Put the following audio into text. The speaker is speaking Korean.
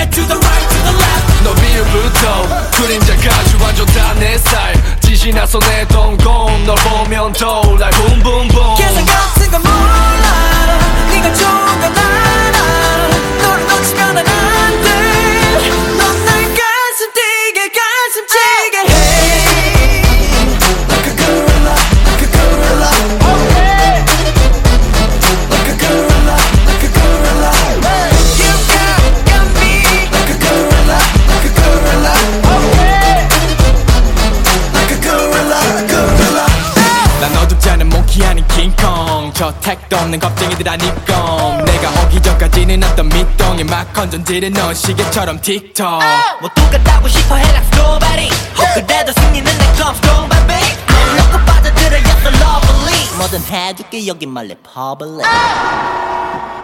get to the right to the left. 너 비율부터 그림자까지 완전 다 내 스타일. 지시 나서 내 동공 널 보면 떠올라 boom boom boom. 계산 같은 건 몰라. 네가 좋은 건 알아. 너를 놓치면 안 돼. 넌 날 가슴 뛰게 가슴 찌게 해. Like a gorilla, like a gorilla. Okay. Like a gorilla, like a gorilla. You got me. Like a gorilla, like a gorilla. Okay. Like a gorilla, gorilla. 난 어둡지 않은 몽키 아닌 킹콩. 저 택도 없는 겁쟁이들 아니건 내가 오기 전까지는 어떤 밑동에 막 건전지를 넣은 시계처럼 틱톡. 모두가 따고 싶어 해 like strawberry. 그래도 승리는 내 club strong baby. 널 놓고 빠져들어 you're so lovely. 뭐든 해줄게 여기 말래 public.